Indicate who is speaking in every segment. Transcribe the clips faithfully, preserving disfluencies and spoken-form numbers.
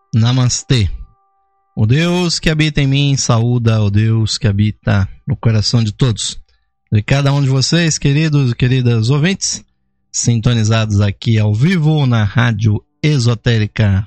Speaker 1: Namastê. O Deus que habita em mim saúda o Deus que habita no coração de todos. De cada um de vocês, queridos e queridas ouvintes, sintonizados aqui ao vivo na Rádio Esotérica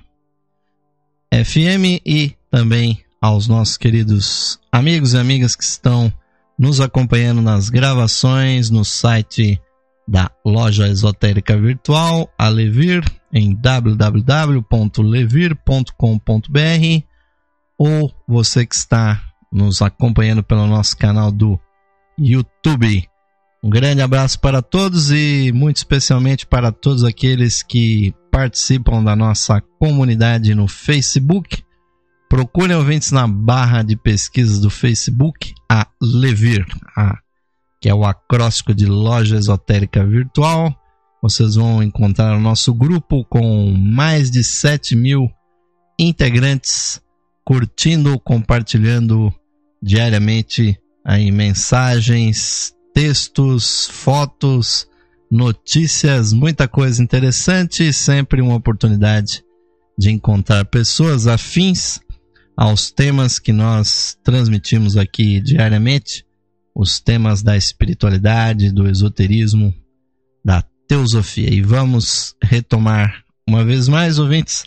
Speaker 1: F M e também aos nossos queridos amigos e amigas que estão nos acompanhando nas gravações no site da Loja Esotérica Virtual, a Levir, em w w w ponto levir ponto com ponto b r, ou você que está nos acompanhando pelo nosso canal do YouTube. Um grande abraço para todos e muito especialmente para todos aqueles que participam da nossa comunidade no Facebook. Procurem ouvintes na barra de pesquisas do Facebook, a Levir, a, que é o acróstico de Loja Esotérica Virtual. Vocês vão encontrar o nosso grupo com mais de sete mil integrantes curtindo, compartilhando diariamente aí mensagens, textos, fotos, notícias, muita coisa interessante, sempre uma oportunidade de encontrar pessoas afins aos temas que nós transmitimos aqui diariamente, os temas da espiritualidade, do esoterismo, da teosofia. E vamos retomar uma vez mais, ouvintes,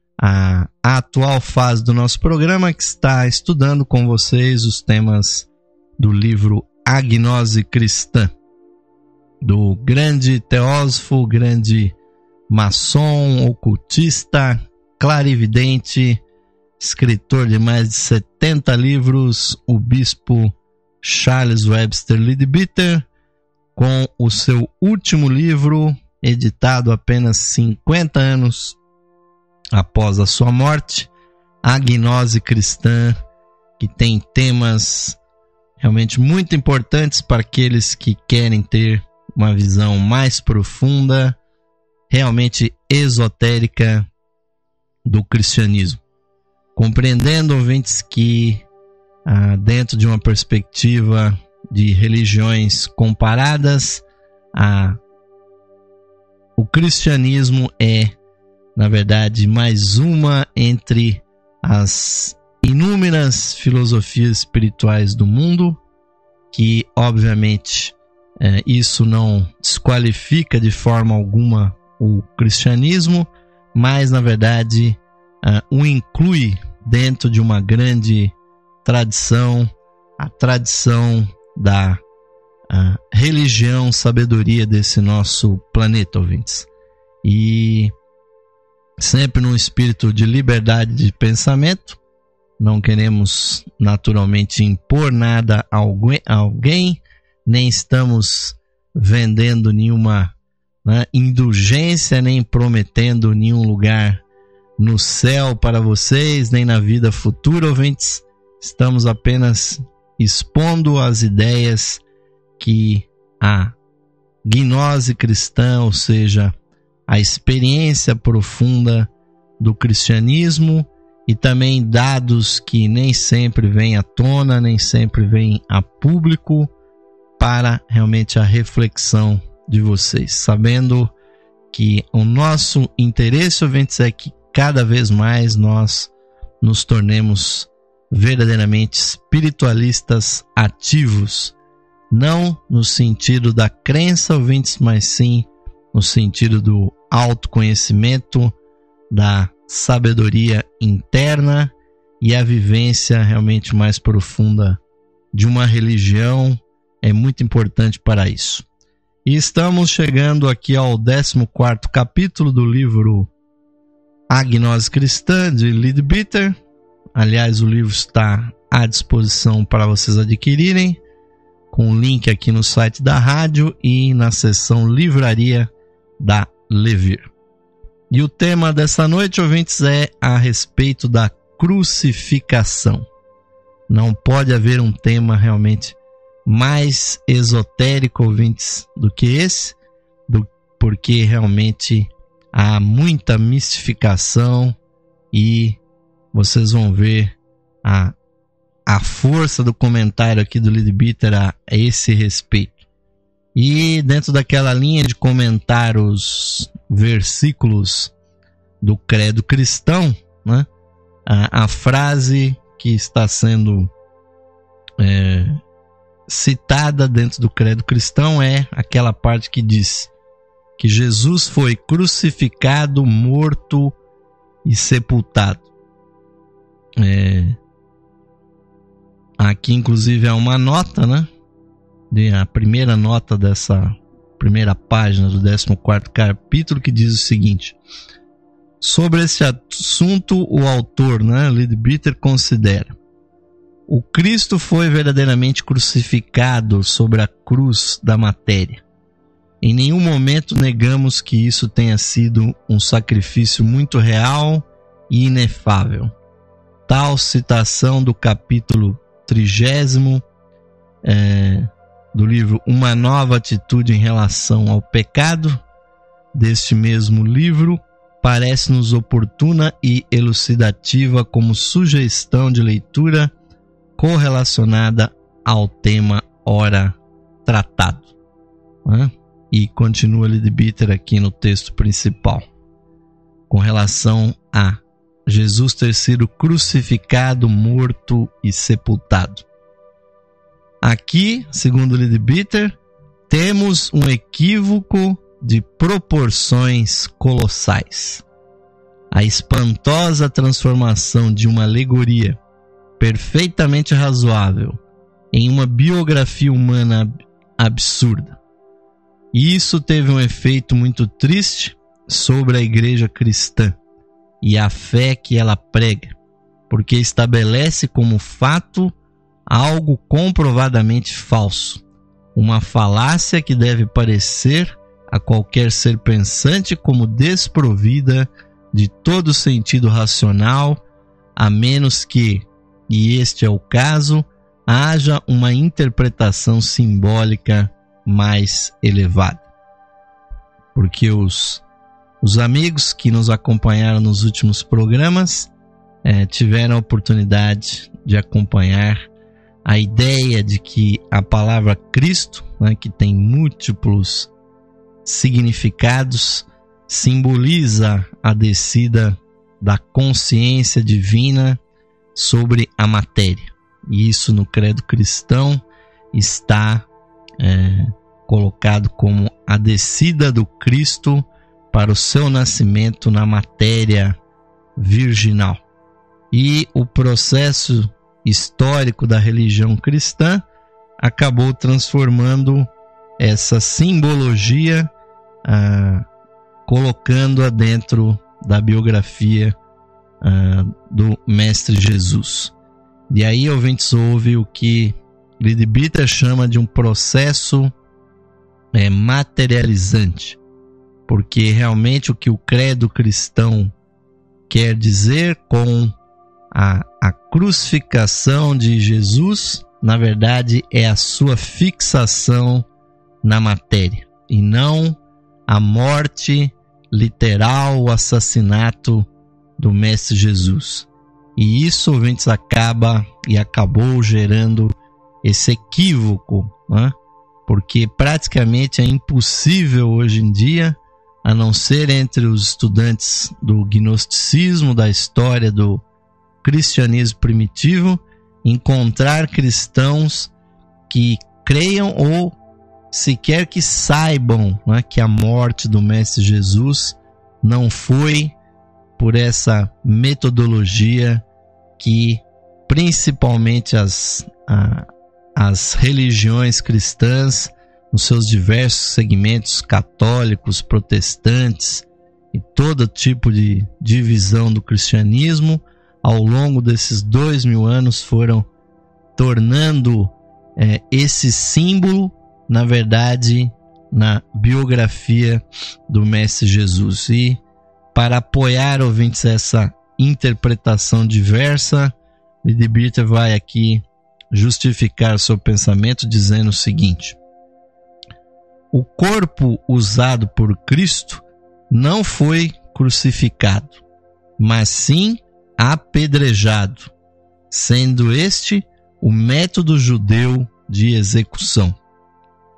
Speaker 1: a, a atual fase do nosso programa, que está estudando com vocês os temas do livro A Gnose Cristã, do grande teósofo, grande maçom, ocultista, clarividente, escritor de mais de setenta livros, o bispo Charles Webster Leadbeater, com o seu último livro, editado apenas cinquenta anos após a sua morte, A Gnose Cristã, que tem temas realmente muito importantes para aqueles que querem ter uma visão mais profunda, realmente esotérica do cristianismo. Compreendendo, ouvintes, que ah, dentro de uma perspectiva de religiões comparadas, a, o cristianismo é, na verdade, mais uma entre as inúmeras filosofias espirituais do mundo, que obviamente é, isso não desqualifica de forma alguma o cristianismo, mas na verdade é, o inclui dentro de uma grande tradição, a tradição da a religião, sabedoria desse nosso planeta, ouvintes. E sempre num espírito de liberdade de pensamento, não queremos naturalmente impor nada a alguém, nem estamos vendendo nenhuma, né, indulgência, nem prometendo nenhum lugar no céu para vocês, nem na vida futura, ouvintes. Estamos apenas expondo as ideias que a gnose cristã, ou seja, a experiência profunda do cristianismo, e também dados que nem sempre vêm à tona, nem sempre vêm a público, para realmente a reflexão de vocês, sabendo que o nosso interesse, ouvintes, é que cada vez mais nós nos tornemos verdadeiramente espiritualistas ativos, não no sentido da crença, ouvintes, mas sim no sentido do autoconhecimento, da sabedoria interna e a vivência realmente mais profunda de uma religião é muito importante para isso. E estamos chegando aqui ao décimo quarto capítulo do livro A Gnose Cristã, de Leadbeater. Aliás, o livro está à disposição para vocês adquirirem, com o link aqui no site da rádio e na seção livraria da Levir. E o tema dessa noite, ouvintes, é a respeito da crucificação. Não pode haver um tema realmente mais esotérico, ouvintes, do que esse, do, porque realmente há muita mistificação e vocês vão ver a, a força do comentário aqui do Leadbeater a, a esse respeito. E dentro daquela linha de comentar os versículos do credo cristão, né, A, a frase que está sendo é, citada dentro do credo cristão é aquela parte que diz que Jesus foi crucificado, morto e sepultado. É, aqui inclusive há uma nota, né? De, a primeira nota dessa primeira página do décimo quarto capítulo, que diz o seguinte: sobre esse assunto, o autor, né, Leadbeater, considera: o Cristo foi verdadeiramente crucificado sobre a cruz da matéria. Em nenhum momento negamos que isso tenha sido um sacrifício muito real e inefável. Tal citação do capítulo trigésimo é, do livro Uma Nova Atitude em Relação ao Pecado, deste mesmo livro, parece-nos oportuna e elucidativa como sugestão de leitura correlacionada ao tema ora tratado. Né? E continua Leadbeater aqui no texto principal, com relação a Jesus ter sido crucificado, morto e sepultado. Aqui, segundo Leadbeater, temos um equívoco de proporções colossais. A espantosa transformação de uma alegoria perfeitamente razoável em uma biografia humana absurda. E isso teve um efeito muito triste sobre a igreja cristã e a fé que ela prega, porque estabelece como fato algo comprovadamente falso, uma falácia que deve parecer a qualquer ser pensante como desprovida de todo sentido racional, a menos que, e este é o caso, haja uma interpretação simbólica mais elevada. Porque os, os amigos que nos acompanharam nos últimos programas é, tiveram a oportunidade de acompanhar a ideia de que a palavra Cristo, né, que tem múltiplos significados, simboliza a descida da consciência divina sobre a matéria. E isso no credo cristão está é, colocado como a descida do Cristo para o seu nascimento na matéria virginal. E o processo histórico da religião cristã acabou transformando essa simbologia, ah, colocando-a dentro da biografia ah, do Mestre Jesus. E aí, ouvintes, houve o que Leadbeater chama de um processo é, materializante, porque realmente o que o credo cristão quer dizer com a, a crucificação de Jesus, na verdade, é a sua fixação na matéria, e não a morte literal, o assassinato do Mestre Jesus. E isso, ouvintes, acaba e acabou gerando esse equívoco, né? Porque praticamente é impossível hoje em dia, a não ser entre os estudantes do gnosticismo, da história do cristianismo primitivo, encontrar cristãos que creiam ou sequer que saibam, né, que a morte do Mestre Jesus não foi por essa metodologia que principalmente as, a, as religiões cristãs, nos seus diversos segmentos católicos, protestantes e todo tipo de divisão do cristianismo, ao longo desses dois mil anos foram tornando é, esse símbolo, na verdade, na biografia do Mestre Jesus. E para apoiar, ouvintes, essa interpretação diversa, Leadbeater vai aqui justificar seu pensamento dizendo o seguinte: o corpo usado por Cristo não foi crucificado, mas sim apedrejado, sendo este o método judeu de execução.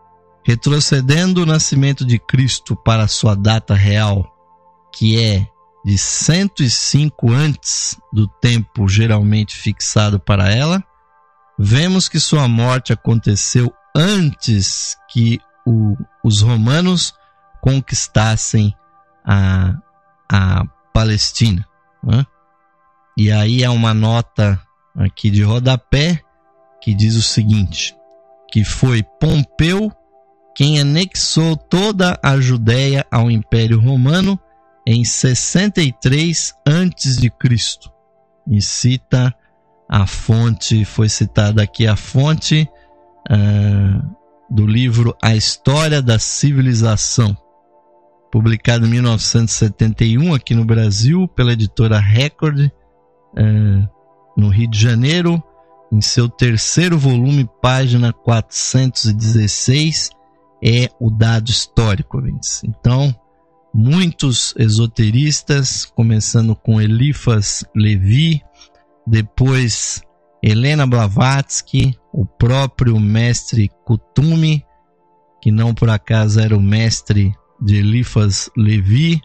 Speaker 1: Retrocedendo o nascimento de Cristo para sua data real, que é de cento e cinco antes do tempo geralmente fixado para ela, vemos que sua morte aconteceu antes que o, os romanos conquistassem a, a Palestina, né? E aí há uma nota aqui de rodapé que diz o seguinte, que foi Pompeu quem anexou toda a Judéia ao Império Romano em sessenta e três antes de Cristo. E cita a fonte, foi citada aqui a fonte uh, do livro A História da Civilização, publicado em mil novecentos e setenta e um aqui no Brasil pela editora Record, uh, no Rio de Janeiro, em seu terceiro volume, página quatrocentos e dezesseis, é o dado histórico, ouvintes. Então, muitos esoteristas, começando com Eliphas Levi, depois Helena Blavatsky, o próprio mestre Kuthumi, que não por acaso era o mestre de Eliphas Levi,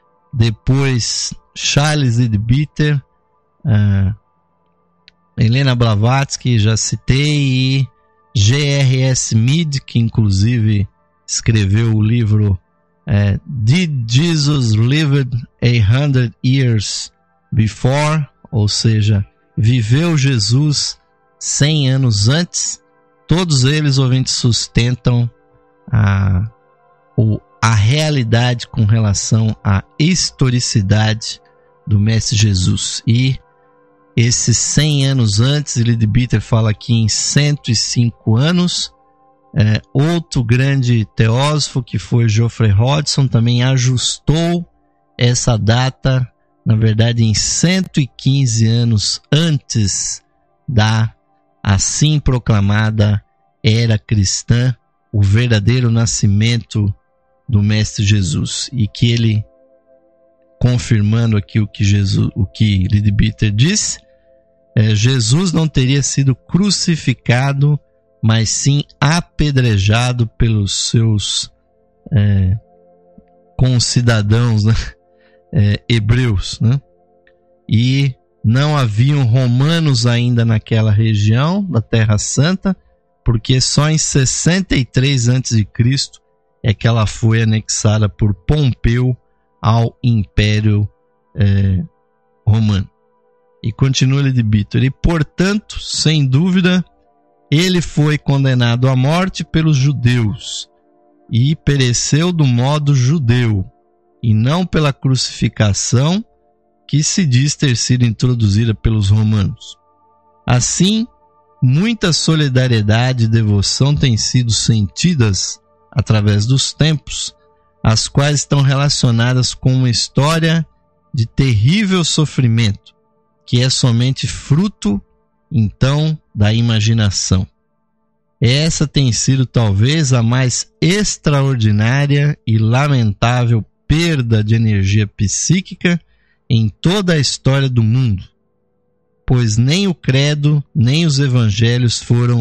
Speaker 1: depois Charles Leadbeater, uh, Helena Blavatsky, já citei, e G R S Mead, que inclusive escreveu o livro é, Did Jesus Lived a Hundred Years Before? Ou seja, viveu Jesus cem anos antes? Todos eles, ouvintes, sustentam a, o, a realidade com relação à historicidade do Mestre Jesus. E esses cem anos antes, Leadbeater fala aqui em cento e cinco anos. É, outro grande teósofo, que foi Geoffrey Hodgson, também ajustou essa data, na verdade, em cento e quinze anos antes da assim proclamada era cristã, o verdadeiro nascimento do Mestre Jesus. E que ele, confirmando aqui o que, Jesus, o que Leadbeater disse, é, Jesus não teria sido crucificado, mas sim apedrejado pelos seus é, concidadãos, né? é, hebreus, né? E não haviam romanos ainda naquela região da Terra Santa, porque só em sessenta e três antes de Cristo é que ela foi anexada por Pompeu ao Império é, Romano. E continua Leadbeater, e portanto, sem dúvida, ele foi condenado à morte pelos judeus e pereceu do modo judeu, e não pela crucificação que se diz ter sido introduzida pelos romanos. Assim, muita solidariedade e devoção têm sido sentidas através dos tempos, as quais estão relacionadas com uma história de terrível sofrimento, que é somente fruto, então, da imaginação. Essa tem sido talvez a mais extraordinária e lamentável perda de energia psíquica em toda a história do mundo, pois nem o credo, nem os evangelhos foram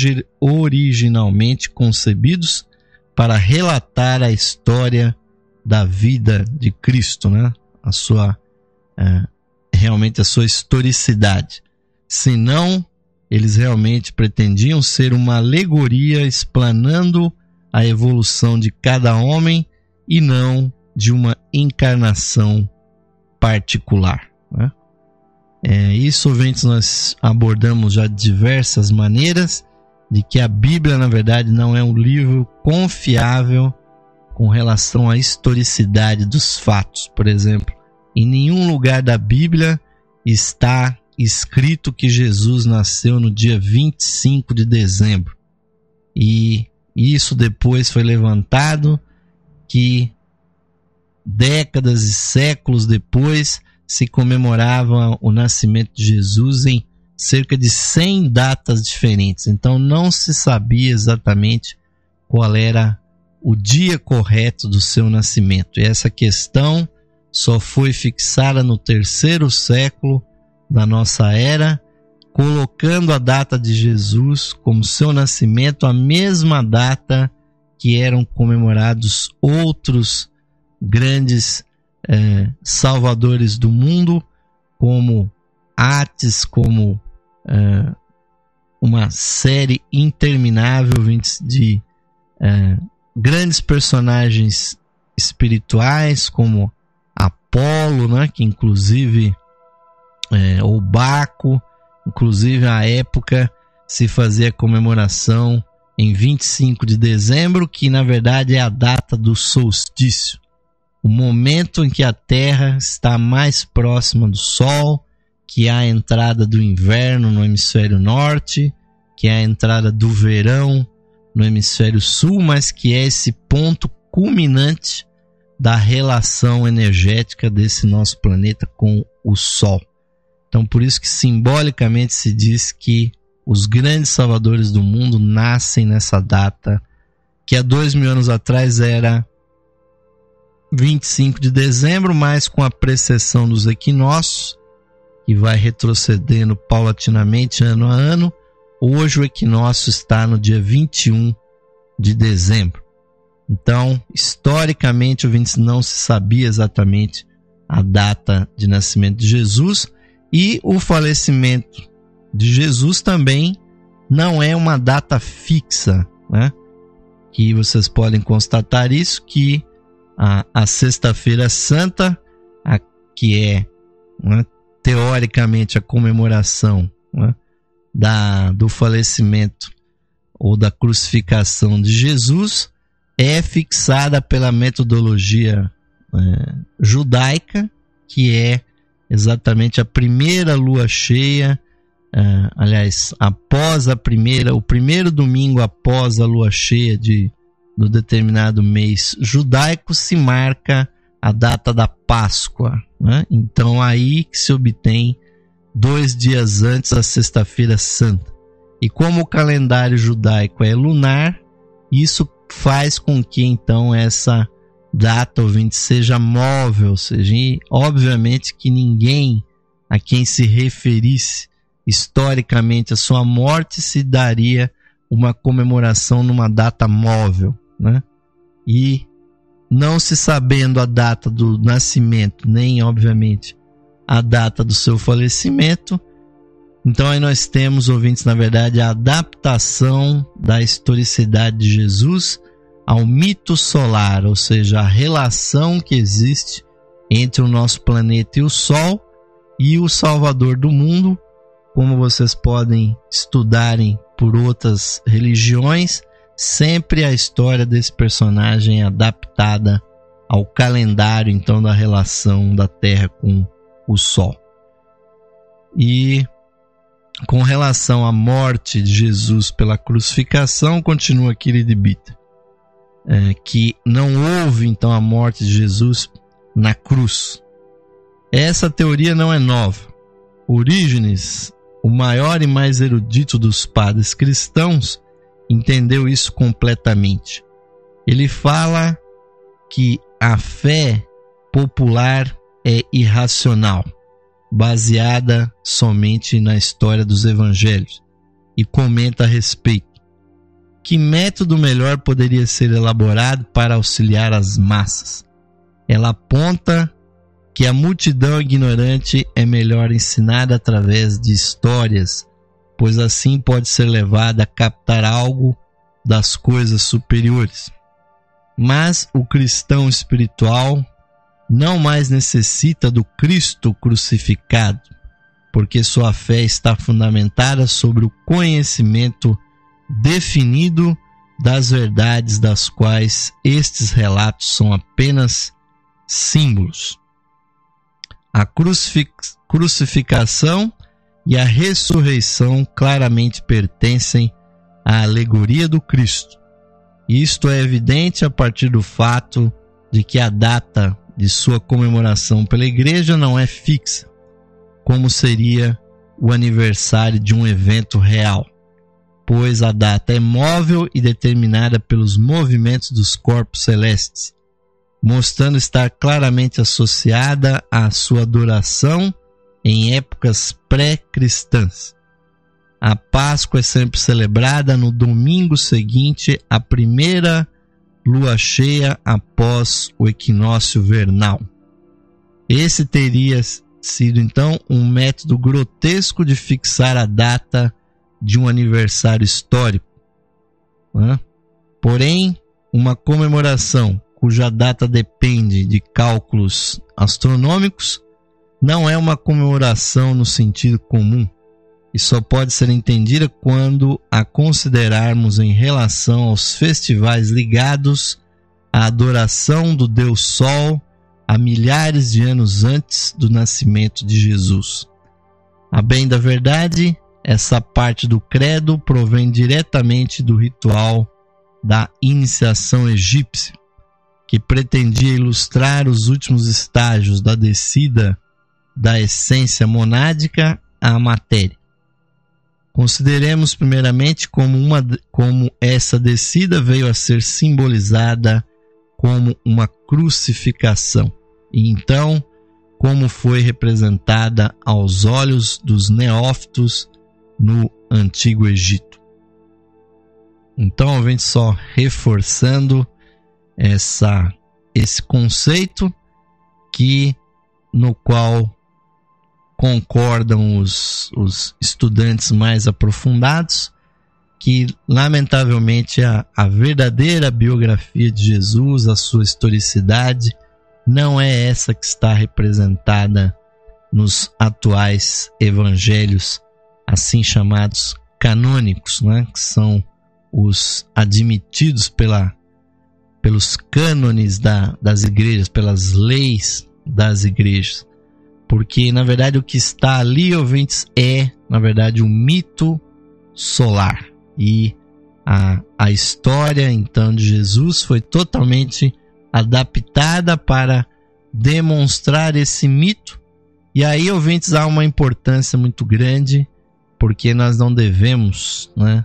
Speaker 1: originalmente concebidos para relatar a história da vida de Cristo, né? A sua, é, realmente a sua historicidade. Senão, eles realmente pretendiam ser uma alegoria explanando a evolução de cada homem e não de uma encarnação particular, né? É, isso, ouvintes, nós abordamos já de diversas maneiras, de que a Bíblia, na verdade, não é um livro confiável com relação à historicidade dos fatos. Por exemplo, em nenhum lugar da Bíblia está escrito que Jesus nasceu no dia vinte e cinco de dezembro. E isso depois foi levantado, que décadas e séculos depois se comemorava o nascimento de Jesus em cerca de cem datas diferentes. Então não se sabia exatamente qual era o dia correto do seu nascimento. E essa questão só foi fixada no terceiro século da nossa era, colocando a data de Jesus como seu nascimento a mesma data que eram comemorados outros grandes é, salvadores do mundo, como Ates, como é, uma série interminável de é, grandes personagens espirituais, como Apolo, né, que inclusive, é, ou Baco, inclusive na época se fazia comemoração em vinte e cinco de dezembro, que na verdade é a data do solstício, o momento em que a Terra está mais próxima do Sol, que é a entrada do inverno no hemisfério norte, que é a entrada do verão no hemisfério sul, mas que é esse ponto culminante da relação energética desse nosso planeta com o Sol. Então, por isso que simbolicamente se diz que os grandes salvadores do mundo nascem nessa data, que há dois mil anos atrás era vinte e cinco de dezembro, mas com a precessão dos equinócios, que vai retrocedendo paulatinamente ano a ano, hoje o equinócio está no dia vinte e um de dezembro. Então, historicamente, ouvintes, não se sabia exatamente a data de nascimento de Jesus, e o falecimento de Jesus também não é uma data fixa, né? Que vocês podem constatar isso, que a, a Sexta-feira Santa, a, que é, né, teoricamente a comemoração, né, da, do falecimento ou da crucificação de Jesus, é fixada pela metodologia é, judaica, que é exatamente a primeira lua cheia, é, aliás, após a primeira, o primeiro domingo após a lua cheia de, do determinado mês judaico, se marca a data da Páscoa, né? Então aí que se obtém dois dias antes a Sexta-feira Santa. E como o calendário judaico é lunar, isso faz com que então essa data, ouvinte, seja móvel, ou seja, e obviamente que ninguém a quem se referisse historicamente a sua morte se daria uma comemoração numa data móvel, né? E não se sabendo a data do nascimento, nem obviamente a data do seu falecimento, então aí nós temos, ouvintes, na verdade, a adaptação da historicidade de Jesus ao mito solar, ou seja, a relação que existe entre o nosso planeta e o Sol e o Salvador do mundo, como vocês podem estudarem por outras religiões, sempre a história desse personagem é adaptada ao calendário, então, da relação da Terra com o Sol. E com relação à morte de Jesus pela crucificação, continua Querido Bita, é, que não houve então a morte de Jesus na cruz. Essa teoria não é nova. Orígenes, o maior e mais erudito dos padres cristãos, entendeu isso completamente. Ele fala que a fé popular é irracional, baseada somente na história dos evangelhos, e comenta a respeito. Que método melhor poderia ser elaborado para auxiliar as massas? Ela aponta que a multidão ignorante é melhor ensinada através de histórias, pois assim pode ser levada a captar algo das coisas superiores. Mas o cristão espiritual não mais necessita do Cristo crucificado, porque sua fé está fundamentada sobre o conhecimento definido das verdades das quais estes relatos são apenas símbolos. A crucificação e a ressurreição claramente pertencem à alegoria do Cristo. Isto é evidente a partir do fato de que a data de sua comemoração pela Igreja não é fixa, como seria o aniversário de um evento real, pois a data é móvel e determinada pelos movimentos dos corpos celestes, mostrando estar claramente associada à sua adoração em épocas pré-cristãs. A Páscoa é sempre celebrada no domingo seguinte à primeira lua cheia após o equinócio vernal. Esse teria sido então um método grotesco de fixar a data de um aniversário histórico, né? Porém, uma comemoração cuja data depende de cálculos astronômicos não é uma comemoração no sentido comum e só pode ser entendida quando a considerarmos em relação aos festivais ligados à adoração do Deus Sol há milhares de anos antes do nascimento de Jesus. A bem da verdade, essa parte do credo provém diretamente do ritual da iniciação egípcia, que pretendia ilustrar os últimos estágios da descida da essência monádica à matéria. Consideremos primeiramente como, uma, como essa descida veio a ser simbolizada como uma crucificação, e então como foi representada aos olhos dos neófitos no Antigo Egito. Então, a gente só reforçando essa, esse conceito que, no qual concordam os, os estudantes mais aprofundados, que lamentavelmente a, a verdadeira biografia de Jesus, a sua historicidade, não é essa que está representada nos atuais evangelhos, assim chamados canônicos, né? Que são os admitidos pela, pelos cânones da, das igrejas, pelas leis das igrejas. Porque, na verdade, o que está ali, ouvintes, é, na verdade, um mito solar. E a, a história, então, de Jesus foi totalmente adaptada para demonstrar esse mito. E aí, ouvintes, há uma importância muito grande, porque nós não devemos, né,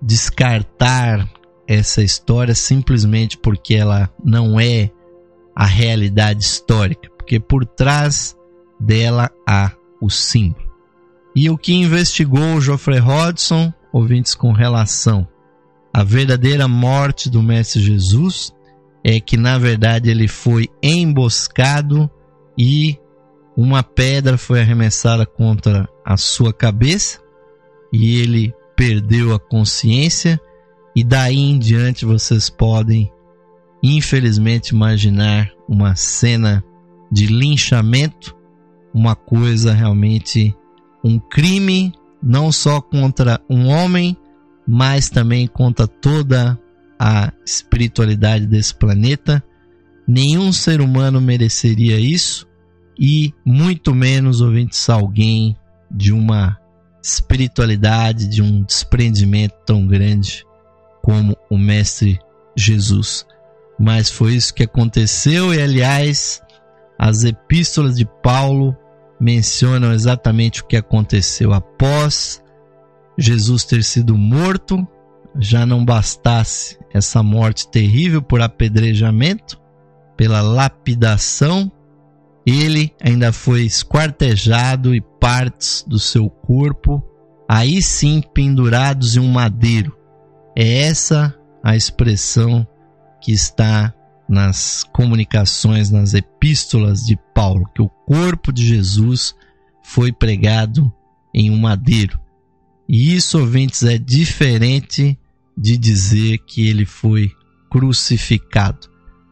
Speaker 1: descartar essa história simplesmente porque ela não é a realidade histórica, porque por trás dela há o símbolo. E o que investigou o Geoffrey Hodgson, ouvintes, com relação à verdadeira morte do Mestre Jesus, é que na verdade ele foi emboscado e uma pedra foi arremessada contra a sua cabeça e ele perdeu a consciência, e daí em diante vocês podem infelizmente imaginar uma cena de linchamento, uma coisa realmente, um crime não só contra um homem, mas também contra toda a espiritualidade desse planeta. Nenhum ser humano mereceria isso, e muito menos, ouvintes, alguém de uma espiritualidade, de um desprendimento tão grande como o Mestre Jesus. Mas foi isso que aconteceu, e aliás, as epístolas de Paulo mencionam exatamente o que aconteceu. Após Jesus ter sido morto, já não bastasse essa morte terrível por apedrejamento, pela lapidação, ele ainda foi esquartejado e partes do seu corpo, aí sim pendurados em um madeiro. É essa a expressão que está nas comunicações, nas epístolas de Paulo, que o corpo de Jesus foi pregado em um madeiro. E isso, ouvintes, é diferente de dizer que ele foi crucificado.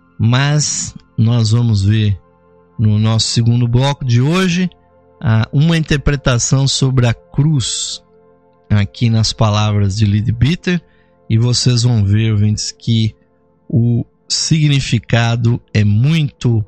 Speaker 1: Mas nós vamos ver no nosso segundo bloco de hoje uma interpretação sobre a cruz aqui nas palavras de Leadbeater, e vocês vão ver, ouvintes, que o significado é muito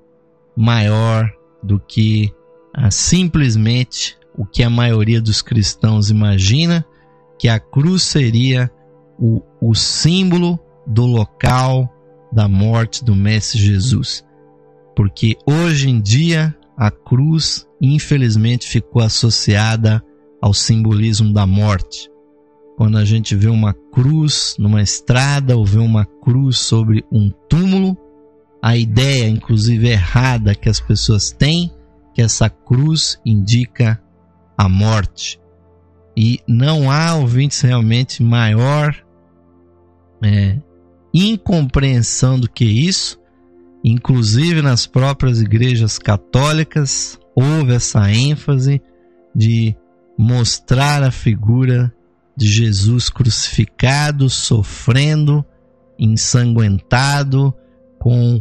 Speaker 1: maior do que ah, simplesmente o que a maioria dos cristãos imagina, que a cruz seria o, o símbolo do local da morte do Mestre Jesus. Porque hoje em dia a cruz, infelizmente, ficou associada ao simbolismo da morte. Quando a gente vê uma cruz numa estrada ou vê uma cruz sobre um túmulo, a ideia, inclusive errada, que as pessoas têm, que essa cruz indica a morte. E não há, ouvintes, realmente maior é, incompreensão do que isso, inclusive nas próprias igrejas católicas, houve essa ênfase de mostrar a figura de Jesus crucificado, sofrendo, ensanguentado, com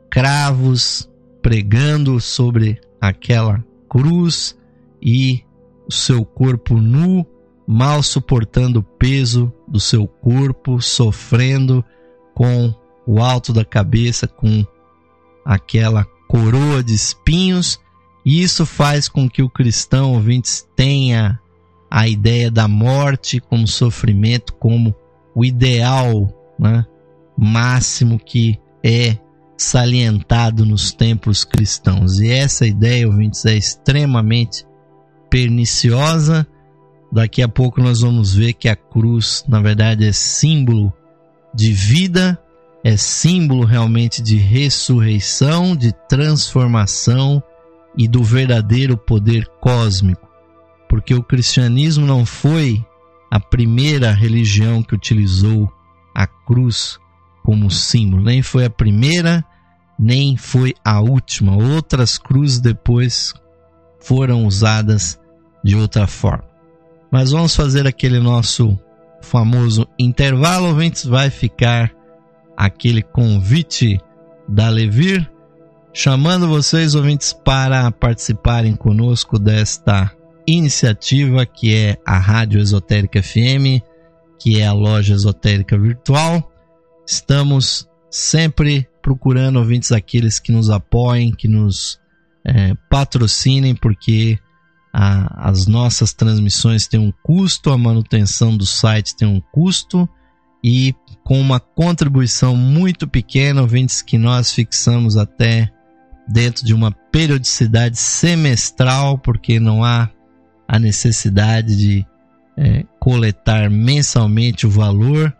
Speaker 1: cravos pregando sobre aquela cruz e o seu corpo nu, mal suportando o peso do seu corpo, sofrendo com o alto da cabeça, com aquela coroa de espinhos. E isso faz com que o cristão, ouvintes, tenha a ideia da morte como sofrimento, como o ideal, né, máximo que é salientado nos templos cristãos. E essa ideia, ouvintes, é extremamente perniciosa. Daqui a pouco nós vamos ver que a cruz, na verdade, é símbolo de vida, é símbolo realmente de ressurreição, de transformação e do verdadeiro poder cósmico. Porque o cristianismo não foi a primeira religião que utilizou a cruz como símbolo, nem foi a primeira, nem foi a última. Outras cruzes depois foram usadas de outra forma. Mas vamos fazer aquele nosso famoso intervalo, ouvintes. Vai ficar aquele convite da Levir, chamando vocês, ouvintes, para participarem conosco desta iniciativa que é a Rádio Esotérica F M, que é a loja esotérica virtual. Estamos sempre procurando, ouvintes, aqueles que nos apoiem, que nos é, patrocinem, porque a, as nossas transmissões têm um custo, a manutenção do site tem um custo, e com uma contribuição muito pequena, ouvintes, que nós fixamos até dentro de uma periodicidade semestral, porque não há a necessidade de é, coletar mensalmente o valor,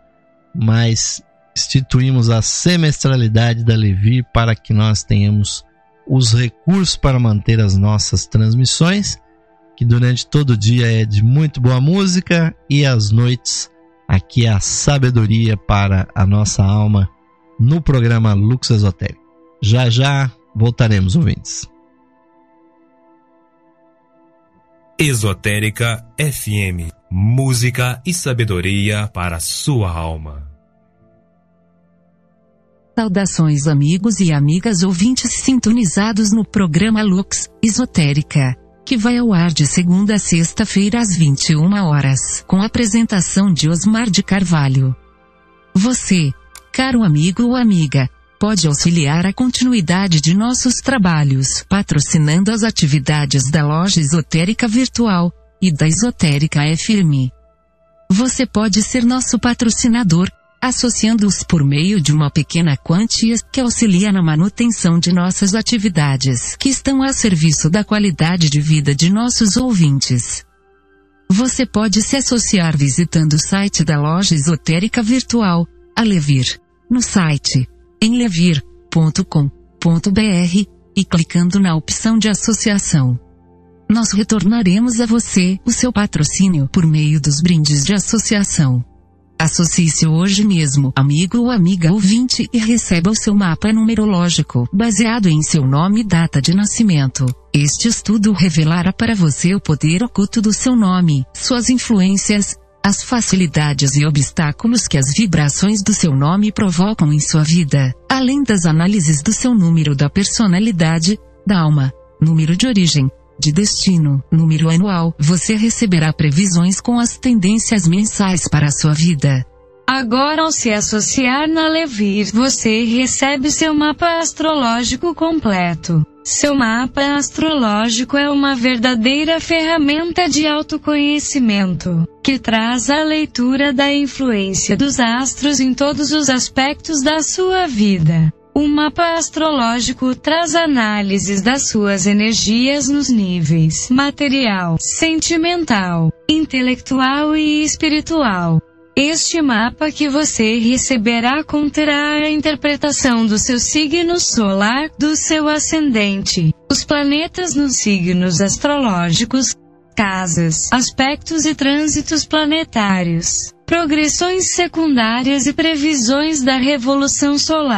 Speaker 1: mas instituímos a semestralidade da Levir para que nós tenhamos os recursos para manter as nossas transmissões, que durante todo o dia é de muito boa música, e às noites aqui é a sabedoria para a nossa alma no programa Lux Esotérico. Já já voltaremos, ouvintes.
Speaker 2: Esotérica F M, música e sabedoria para a sua alma.
Speaker 3: Saudações, amigos e amigas ouvintes sintonizados no programa Lux Esotérica, que vai ao ar de segunda a sexta-feira às vinte e uma horas, com a apresentação de Osmar de Carvalho. Você, caro amigo ou amiga, pode auxiliar a continuidade de nossos trabalhos, patrocinando as atividades da Loja Esotérica Virtual e da Esotérica F M. Você pode ser nosso patrocinador, associando-os por meio de uma pequena quantia que auxilia na manutenção de nossas atividades, que estão a serviço da qualidade de vida de nossos ouvintes. Você pode se associar visitando o site da Loja Esotérica Virtual, a Levir, no site em levir ponto com ponto b r, e clicando na opção de associação. Nós retornaremos a você o seu patrocínio por meio dos brindes de associação. Associe-se hoje mesmo, amigo ou amiga ouvinte, e receba o seu mapa numerológico, baseado em seu nome e data de nascimento. Este estudo revelará para você o poder oculto do seu nome, suas influências, as facilidades e obstáculos que as vibrações do seu nome provocam em sua vida, além das análises do seu número da personalidade, da alma, número de origem, de destino, número anual. Você receberá previsões com as tendências mensais para a sua vida.
Speaker 4: Agora, ao se associar na Levir, você recebe seu mapa astrológico completo. Seu mapa astrológico é uma verdadeira ferramenta de autoconhecimento, que traz a leitura da influência dos astros em todos os aspectos da sua vida. O mapa astrológico traz análises das suas energias nos níveis material, sentimental, intelectual e espiritual. Este mapa que você receberá conterá a interpretação do seu signo solar, do seu ascendente, os planetas nos signos astrológicos, casas, aspectos e trânsitos planetários, progressões secundárias e previsões da revolução solar.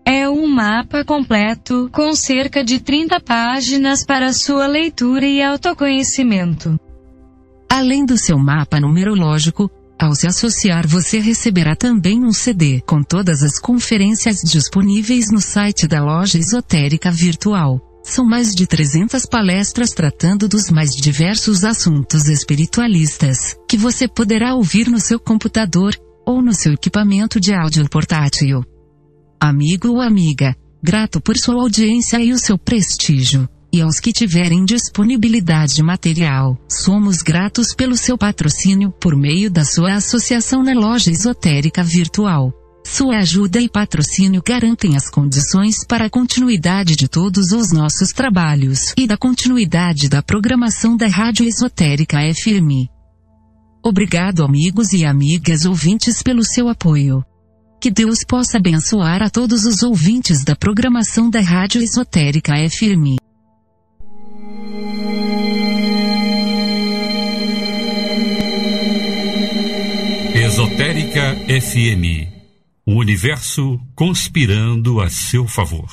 Speaker 4: É um mapa completo, com cerca de trinta páginas para sua leitura e autoconhecimento.
Speaker 3: Além do seu mapa numerológico, ao se associar você receberá também um C D com todas as conferências disponíveis no site da Loja Esotérica Virtual. São mais de trezentas palestras tratando dos mais diversos assuntos espiritualistas, que você poderá ouvir no seu computador, ou no seu equipamento de áudio portátil. Amigo ou amiga, grato por sua audiência e o seu prestígio. E aos que tiverem disponibilidade material, somos gratos pelo seu patrocínio por meio da sua associação na Loja Esotérica Virtual. Sua ajuda e patrocínio garantem as condições para a continuidade de todos os nossos trabalhos e da continuidade da programação da Rádio Esotérica F M. Obrigado, amigos e amigas ouvintes, pelo seu apoio. Que Deus possa abençoar a todos os ouvintes da programação da Rádio Esotérica F M.
Speaker 2: Esotérica F M. O universo conspirando a seu favor.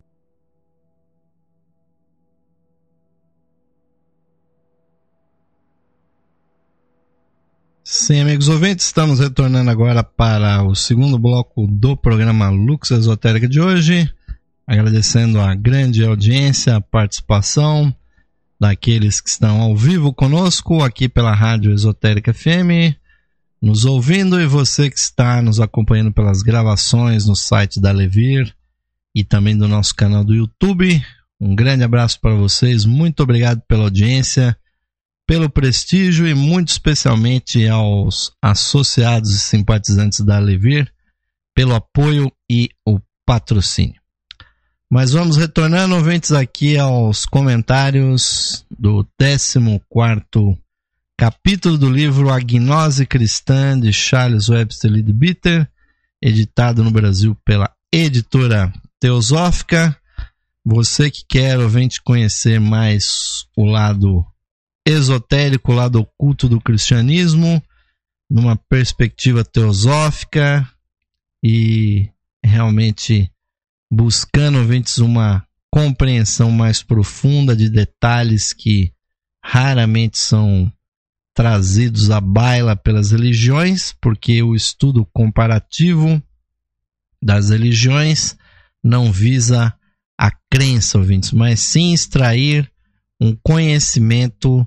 Speaker 1: Sim, amigos ouvintes, estamos retornando agora para o segundo bloco do programa Lux Esotérica de hoje, agradecendo a grande audiência, a participação daqueles que estão ao vivo conosco aqui pela Rádio Esotérica F M, nos ouvindo, e você que está nos acompanhando pelas gravações no site da Levir e também do nosso canal do YouTube. Um grande abraço para vocês, muito obrigado pela audiência, pelo prestígio e muito especialmente aos associados e simpatizantes da Levir pelo apoio e o patrocínio. Mas vamos retornando, ouvintes, aqui aos comentários do décimo quarto capítulo do livro A Gnose Cristã, de Charles Webster Leadbeater, editado no Brasil pela editora Teosófica. Você que quer, ouvinte, conhecer mais o lado esotérico, o lado oculto do cristianismo, numa perspectiva teosófica e realmente buscando, ouvintes, uma compreensão mais profunda de detalhes que raramente são trazidos à baila pelas religiões, porque o estudo comparativo das religiões não visa a crença, ouvintes, mas sim extrair um conhecimento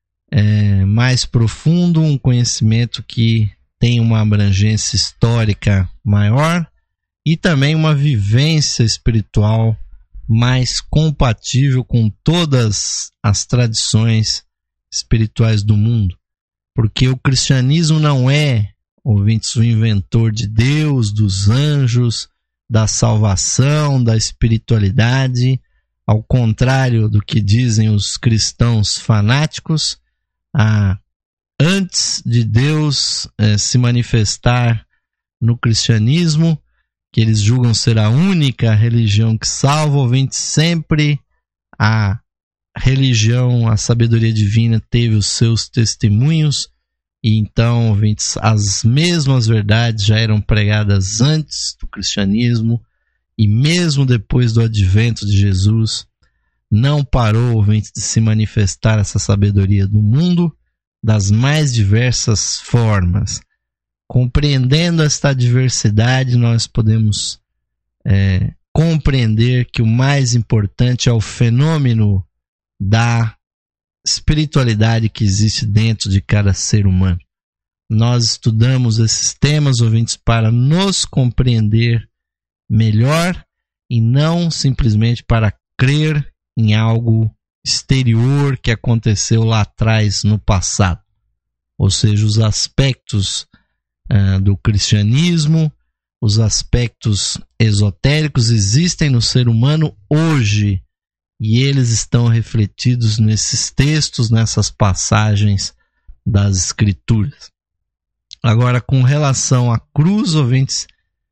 Speaker 1: é, mais profundo, um conhecimento que tem uma abrangência histórica maior e também uma vivência espiritual mais compatível com todas as tradições espirituais do mundo. Porque o cristianismo não é, ouvintes, o inventor de Deus, dos anjos, da salvação, da espiritualidade. Ao contrário do que dizem os cristãos fanáticos, ah, antes de Deus eh, se manifestar no cristianismo, que eles julgam ser a única religião que salva, ouvintes, sempre a religião, a sabedoria divina teve os seus testemunhos, e então, ouvintes, as mesmas verdades já eram pregadas antes do cristianismo, e mesmo depois do advento de Jesus, não parou, ouvintes, de se manifestar essa sabedoria do mundo das mais diversas formas. Compreendendo esta diversidade, nós podemos é, compreender que o mais importante é o fenômeno da espiritualidade que existe dentro de cada ser humano. Nós estudamos esses temas, ouvintes, para nos compreender melhor e não simplesmente para crer em algo exterior que aconteceu lá atrás no passado. Ou seja, os aspectos uh, do cristianismo, os aspectos esotéricos existem no ser humano hoje, e eles estão refletidos nesses textos, nessas passagens das Escrituras. Agora, com relação à cruz, ouvintes,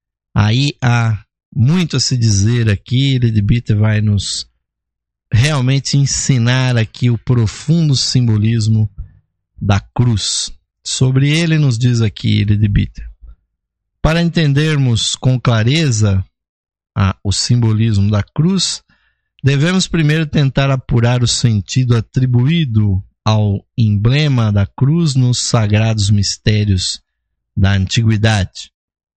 Speaker 1: aí há muito a se dizer aqui. Leadbeater vai nos realmente ensinar aqui o profundo simbolismo da cruz. Sobre ele nos diz aqui Leadbeater: para entendermos com clareza a, o simbolismo da cruz, devemos primeiro tentar apurar o sentido atribuído ao emblema da cruz nos sagrados mistérios da antiguidade.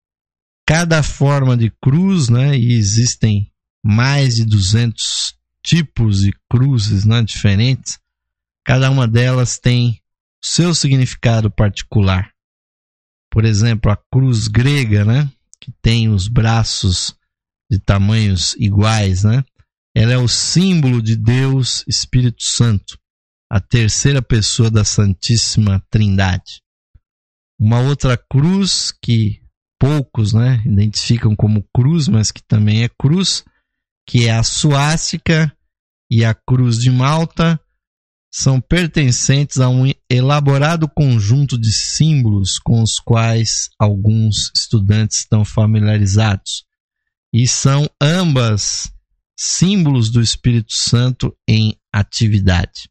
Speaker 1: Cada forma de cruz, né, e existem mais de duzentos tipos de cruzes, né, diferentes, cada uma delas tem seu significado particular. Por exemplo, a cruz grega, né, que tem os braços de tamanhos iguais, né, ela é o símbolo de Deus Espírito Santo, a terceira pessoa da Santíssima Trindade. Uma outra cruz que poucos, né, identificam como cruz, mas que também é cruz, que é a suástica e a cruz de Malta, são pertencentes a um elaborado conjunto de símbolos com os quais alguns estudantes estão familiarizados. E são ambas símbolos do Espírito Santo em atividade.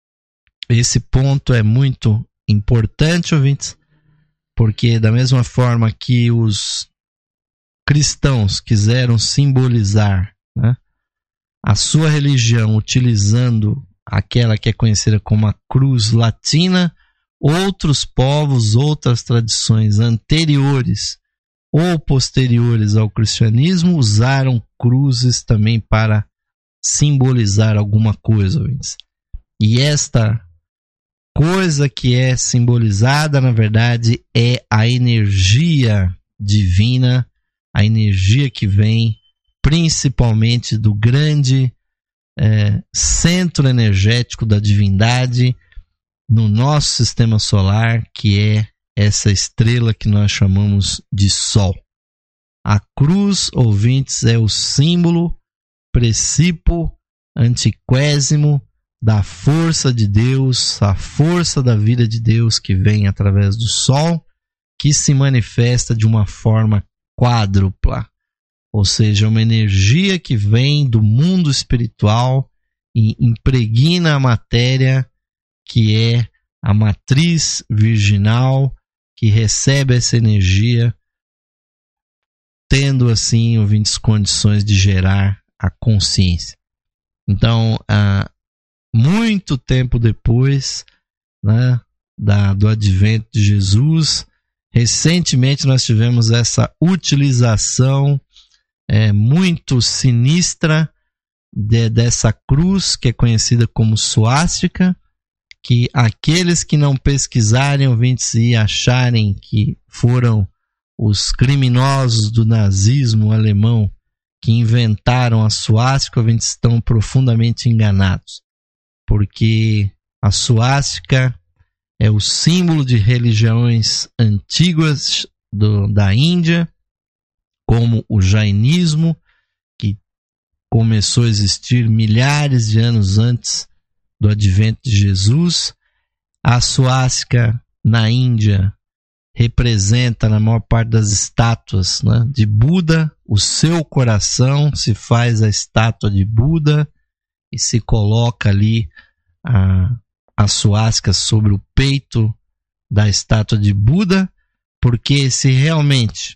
Speaker 1: Esse ponto é muito importante, ouvintes, porque da mesma forma que os cristãos quiseram simbolizar, né, a sua religião utilizando aquela que é conhecida como a cruz latina, outros povos, outras tradições anteriores ou posteriores ao cristianismo usaram cruzes também para simbolizar alguma coisa, ouvintes. E esta coisa que é simbolizada, na verdade, é a energia divina, a energia que vem principalmente do grande é, centro energético da divindade no nosso sistema solar, que é essa estrela que nós chamamos de Sol. A cruz, ouvintes, é o símbolo precípio antiquésimo da força de Deus, a força da vida de Deus que vem através do Sol, que se manifesta de uma forma quádrupla, ou seja, uma energia que vem do mundo espiritual e impregna a matéria, que é a matriz virginal, que recebe essa energia, tendo assim, ouvintes, condições de gerar a consciência. Então, a muito tempo depois, né, da, do advento de Jesus, recentemente nós tivemos essa utilização é, muito sinistra de, dessa cruz, que é conhecida como suástica, que aqueles que não pesquisarem, ouvintes, e acharem que foram os criminosos do nazismo alemão que inventaram a suástica, ouvintes, estão profundamente enganados. Porque a suástica é o símbolo de religiões antigas do, da Índia, como o jainismo, que começou a existir milhares de anos antes do advento de Jesus. A suástica na Índia representa, na maior parte das estátuas, né, de Buda, o seu coração. Se faz a estátua de Buda e se coloca ali a, a suástica sobre o peito da estátua de Buda, porque se realmente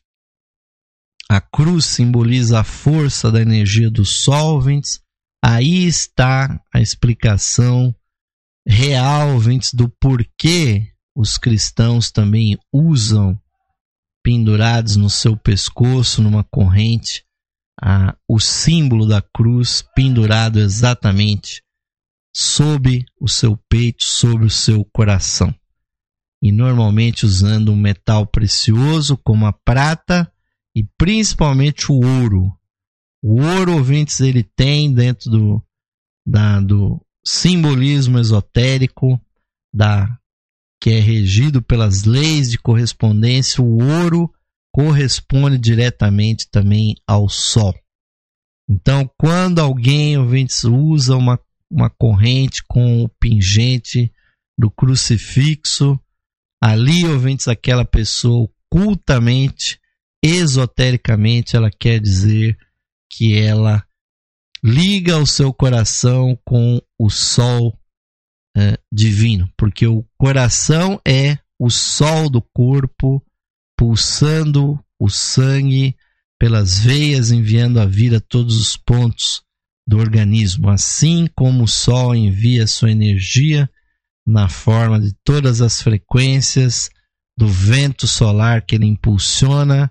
Speaker 1: a cruz simboliza a força da energia do Sol, ouvintes, aí está a explicação real, ouvintes, do porquê os cristãos também usam, pendurados no seu pescoço, numa corrente, a, o símbolo da cruz pendurado exatamente sob o seu peito, sobre o seu coração. E normalmente usando um metal precioso como a prata e principalmente o ouro. O ouro, ouvintes, ele tem dentro do, da, do simbolismo esotérico, da, que é regido pelas leis de correspondência, o ouro corresponde diretamente também ao Sol. Então, quando alguém, ouvintes, usa uma, uma corrente com o pingente do crucifixo, ali, ouvintes, aquela pessoa ocultamente, esotericamente, ela quer dizer que ela liga o seu coração com o Sol é, divino, porque o coração é o sol do corpo, pulsando o sangue pelas veias, enviando a vida a todos os pontos do organismo, assim como o Sol envia sua energia na forma de todas as frequências do vento solar que ele impulsiona,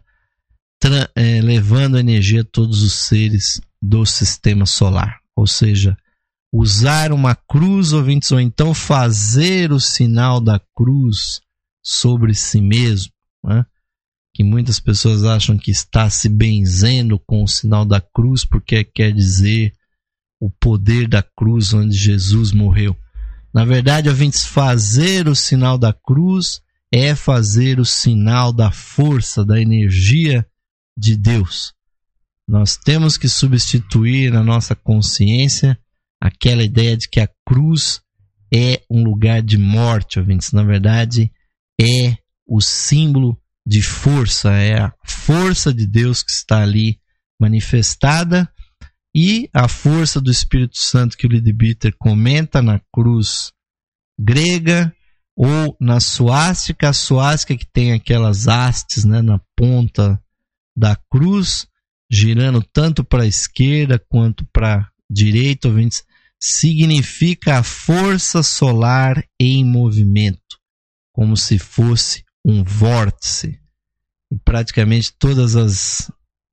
Speaker 1: é, levando energia a todos os seres do sistema solar. Ou seja, usar uma cruz, ouvintes, ou então fazer o sinal da cruz sobre si mesmo, né? Que muitas pessoas acham que está se benzendo com o sinal da cruz, porque quer dizer o poder da cruz onde Jesus morreu. Na verdade, ouvintes, fazer o sinal da cruz é fazer o sinal da força, da energia de Deus. Nós temos que substituir na nossa consciência aquela ideia de que a cruz é um lugar de morte, ouvintes. Na verdade, é o símbolo de força, é a força de Deus que está ali manifestada, e a força do Espírito Santo que o Leadbeater comenta na cruz grega ou na suástica, a suástica que tem aquelas hastes, né, na ponta da cruz, girando tanto para a esquerda quanto para a direita, ouvintes, significa a força solar em movimento, como se fosse um vórtice. E praticamente todas as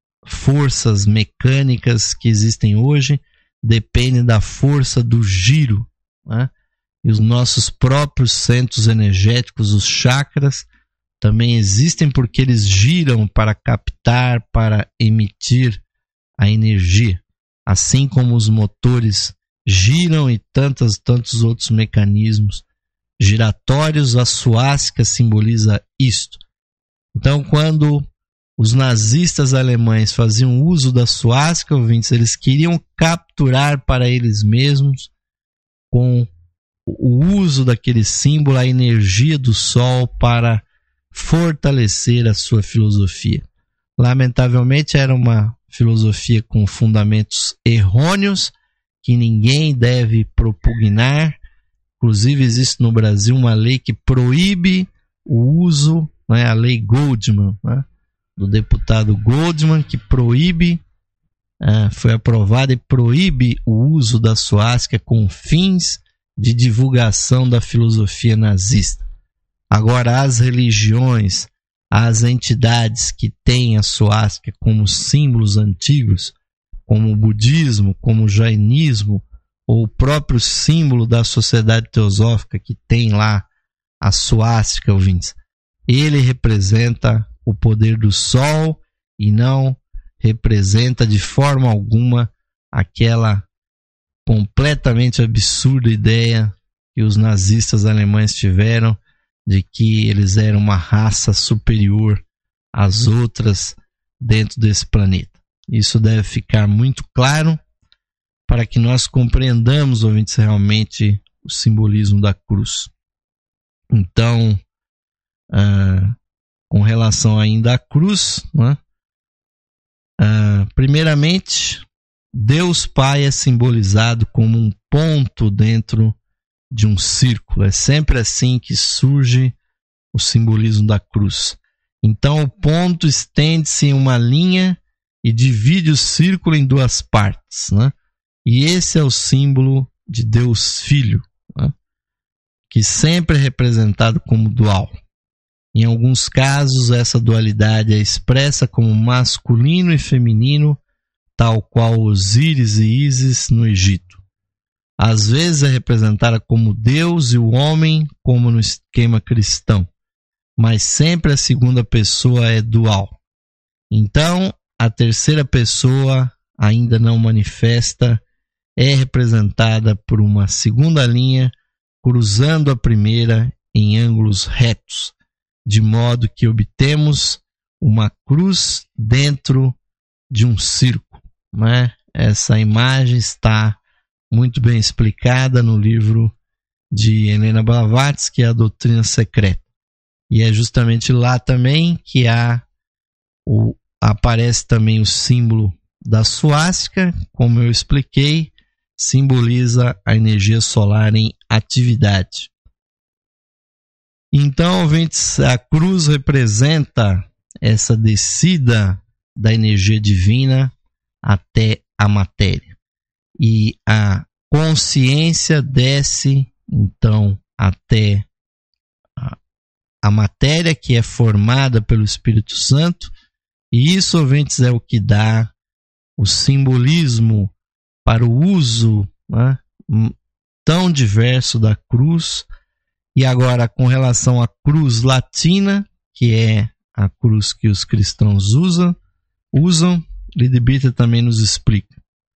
Speaker 1: forças mecânicas que existem hoje dependem da força do giro, né? E os nossos próprios centros energéticos, os chakras, também existem porque eles giram para captar, para emitir a energia. Assim como os motores giram e tantos, tantos outros mecanismos giratórios, a suástica simboliza isto. Então, quando os nazistas alemães faziam uso da suástica, ouvintes, eles queriam capturar para eles mesmos, com o uso daquele símbolo, a energia do Sol para fortalecer a sua filosofia. Lamentavelmente, era uma filosofia com fundamentos errôneos, que ninguém deve propugnar. Inclusive, existe no Brasil uma lei que proíbe o uso, né, a lei Goldman, né, do deputado Goldman, que proíbe, é, foi aprovada e proíbe o uso da suástica com fins de divulgação da filosofia nazista. Agora, as religiões, as entidades que têm a suástica como símbolos antigos, como o budismo, como o jainismo, ou o próprio símbolo da sociedade teosófica que tem lá a suástica, ouvintes, ele representa o poder do Sol e não representa de forma alguma aquela completamente absurda ideia que os nazistas alemães tiveram de que eles eram uma raça superior às outras dentro desse planeta. Isso deve ficar muito claro para que nós compreendamos, ouvintes, realmente o simbolismo da cruz. Então, ah, com relação ainda à cruz, né? ah, primeiramente, Deus Pai é simbolizado como um ponto dentro de um círculo. É sempre assim que surge o simbolismo da cruz. Então, o ponto estende-se em uma linha e divide o círculo em duas partes, né? E esse é o símbolo de Deus Filho, né? Que sempre é representado como dual. Em alguns casos, essa dualidade é expressa como masculino e feminino, tal qual Osíris e Ísis no Egito. Às vezes é representada como Deus e o homem, como no esquema cristão, mas sempre a segunda pessoa é dual. Então, a terceira pessoa, ainda não manifesta, é representada por uma segunda linha cruzando a primeira em ângulos retos, de modo que obtemos uma cruz dentro de um círculo, né? Essa imagem está muito bem explicada no livro de Helena Blavatsky, A Doutrina Secreta. E é justamente lá também que há o, aparece também o símbolo da suástica, como eu expliquei, simboliza a energia solar em atividade. Então, ouvintes, a cruz representa essa descida da energia divina até a matéria. E a consciência desce, então, até a, a matéria, que é formada pelo Espírito Santo, e isso, ouvintes, é o que dá o simbolismo para o uso, né, tão diverso da cruz. E agora, com relação à cruz latina, que é a cruz que os cristãos usam, usam, Leadbeater também nos explica.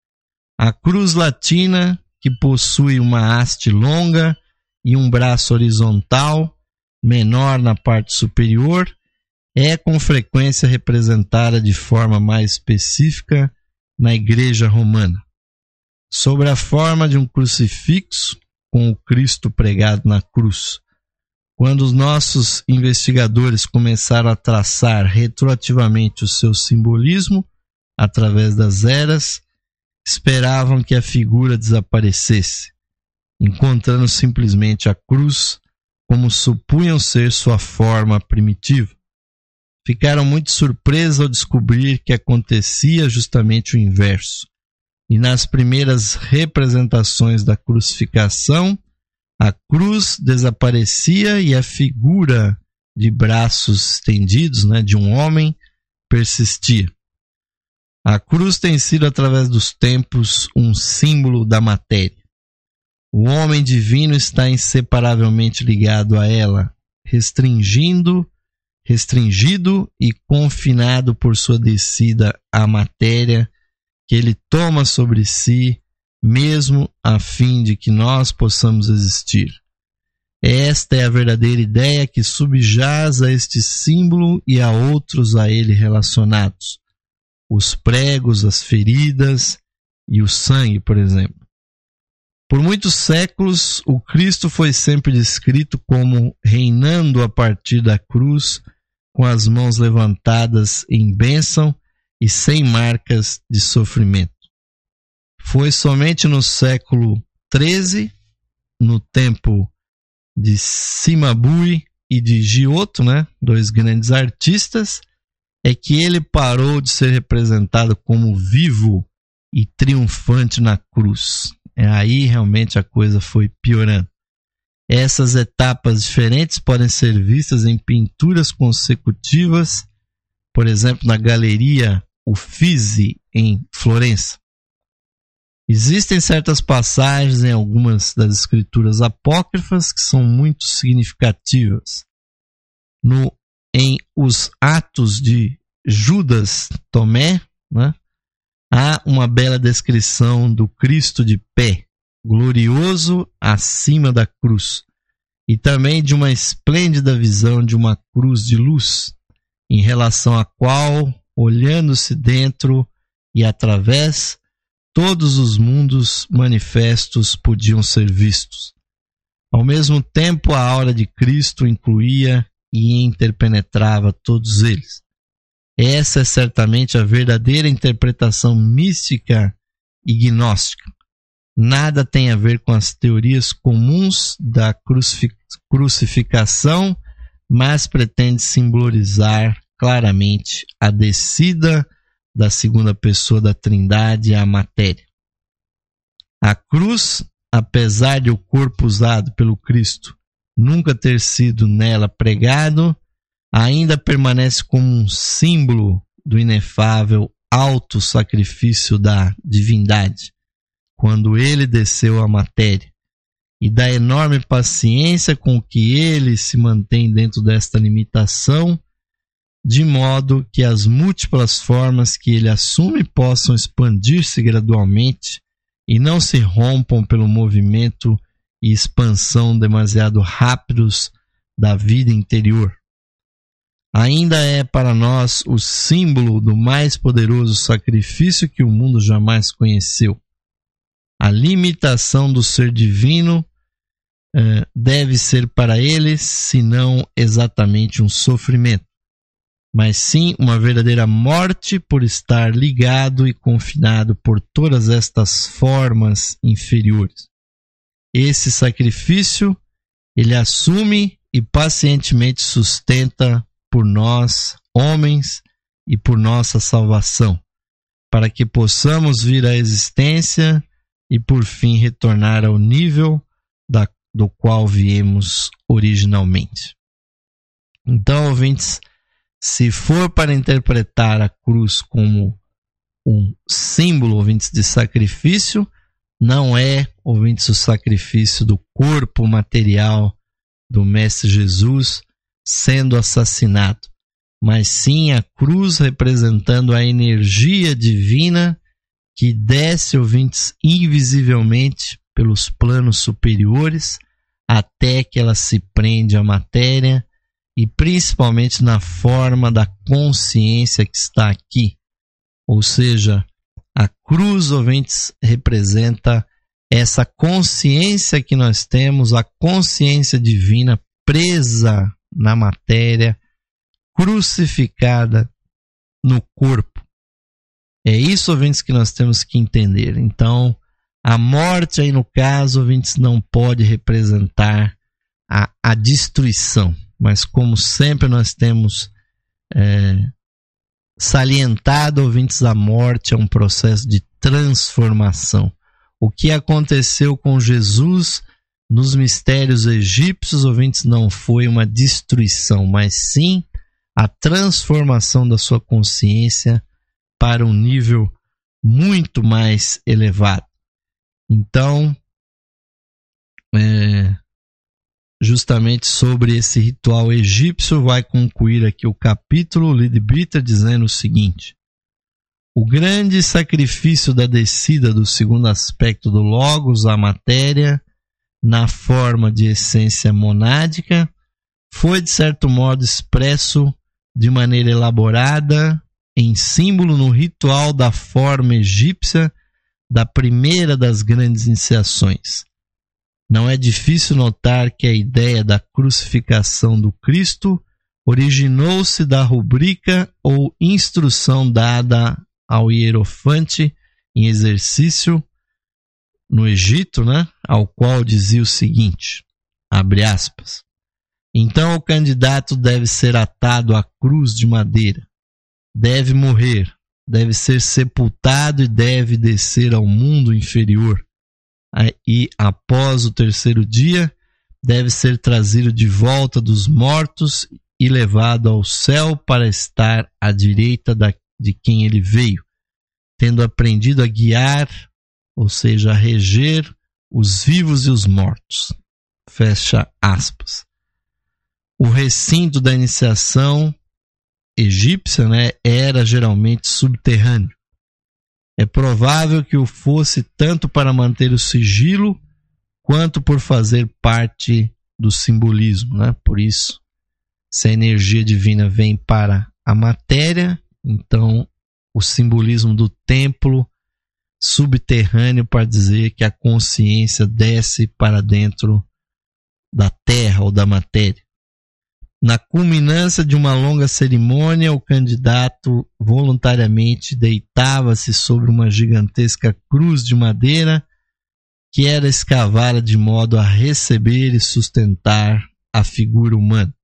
Speaker 1: A cruz latina, que possui uma haste longa e um braço horizontal, menor na parte superior, é com frequência representada de forma mais específica na Igreja Romana, sobre a forma de um crucifixo com o Cristo pregado na cruz. Quando os nossos investigadores começaram a traçar retroativamente o seu simbolismo através das eras, esperavam que a figura desaparecesse, encontrando simplesmente a cruz como supunham ser sua forma primitiva. Ficaram muito surpresos ao descobrir que acontecia justamente o inverso. E nas primeiras representações da crucificação, a cruz desaparecia e a figura de braços estendidos, né, de um homem, persistia. A cruz tem sido, através dos tempos, um símbolo da matéria. O homem divino está inseparavelmente ligado a ela, restringindo, restringido e confinado por sua descida à matéria, que ele toma sobre si, mesmo a fim de que nós possamos existir. Esta é a verdadeira ideia que subjaz a este símbolo e a outros a ele relacionados. Os pregos, as feridas e o sangue, por exemplo. Por muitos séculos, o Cristo foi sempre descrito como reinando a partir da cruz, com as mãos levantadas em bênção e sem marcas de sofrimento. Foi somente no século treze, no tempo de Cimabue e de Giotto, né, dois grandes artistas, é que ele parou de ser representado como vivo e triunfante na cruz. É aí realmente a coisa foi piorando. Essas etapas diferentes podem ser vistas em pinturas consecutivas, por exemplo, na Galeria Uffizi, em Florença. Existem certas passagens em algumas das escrituras apócrifas que são muito significativas. No, em Os Atos de Judas Tomé, né, há uma bela descrição do Cristo de pé, glorioso acima da cruz, e também de uma esplêndida visão de uma cruz de luz, em relação à qual, olhando-se dentro e através, todos os mundos manifestos podiam ser vistos. Ao mesmo tempo, a aura de Cristo incluía e interpenetrava todos eles. Essa é certamente a verdadeira interpretação mística e gnóstica. Nada tem a ver com as teorias comuns da crucificação, mas pretende simbolizar claramente a descida da segunda pessoa da Trindade à matéria. A cruz, apesar de o corpo usado pelo Cristo nunca ter sido nela pregado, ainda permanece como um símbolo do inefável alto sacrifício da divindade, quando ele desceu à matéria, e da enorme paciência com que ele se mantém dentro desta limitação, de modo que as múltiplas formas que ele assume possam expandir-se gradualmente e não se rompam pelo movimento e expansão demasiado rápidos da vida interior. Ainda é para nós o símbolo do mais poderoso sacrifício que o mundo jamais conheceu. A limitação do ser divino eh, deve ser para ele, se não exatamente um sofrimento, mas sim uma verdadeira morte por estar ligado e confinado por todas estas formas inferiores. Esse sacrifício ele assume e pacientemente sustenta por nós, homens, e por nossa salvação, para que possamos vir à existência e por fim retornar ao nível da, do qual viemos originalmente. Então, ouvintes, se for para interpretar a cruz como um símbolo, ouvintes, de sacrifício, não é, ouvintes, o sacrifício do corpo material do Mestre Jesus sendo assassinado, mas sim a cruz representando a energia divina que desce, ouvintes, invisivelmente pelos planos superiores até que ela se prende à matéria e principalmente na forma da consciência que está aqui. Ou seja, a cruz, ouvintes, representa essa consciência que nós temos, a consciência divina presa na matéria, crucificada no corpo. É isso, ouvintes, que nós temos que entender. Então, a morte aí no caso, ouvintes, não pode representar a, a destruição, mas como sempre nós temos é, salientado, ouvintes, a morte é um processo de transformação. O que aconteceu com Jesus nos mistérios egípcios, ouvintes, não foi uma destruição, mas sim a transformação da sua consciência para um nível muito mais elevado. Então, é, justamente sobre esse ritual egípcio, vai concluir aqui o capítulo Leadbeater dizendo o seguinte: o grande sacrifício da descida do segundo aspecto do Logos à matéria, na forma de essência monádica, foi de certo modo expresso de maneira elaborada em símbolo no ritual da forma egípcia da primeira das grandes iniciações. Não é difícil notar que a ideia da crucificação do Cristo originou-se da rubrica ou instrução dada ao hierofante em exercício no Egito, né? Ao qual dizia o seguinte, abre aspas, então o candidato deve ser atado à cruz de madeira, deve morrer, deve ser sepultado e deve descer ao mundo inferior. E após o terceiro dia, deve ser trazido de volta dos mortos e levado ao céu para estar à direita da, de quem ele veio, tendo aprendido a guiar, ou seja, a reger os vivos e os mortos. Fecha aspas. O recinto da iniciação egípcia, né, era geralmente subterrâneo. É provável que o fosse tanto para manter o sigilo quanto por fazer parte do simbolismo, né? Por isso, se a energia divina vem para a matéria, então o simbolismo do templo subterrâneo para dizer que a consciência desce para dentro da terra ou da matéria. Na culminância de uma longa cerimônia, o candidato voluntariamente deitava-se sobre uma gigantesca cruz de madeira que era escavada de modo a receber e sustentar a figura humana.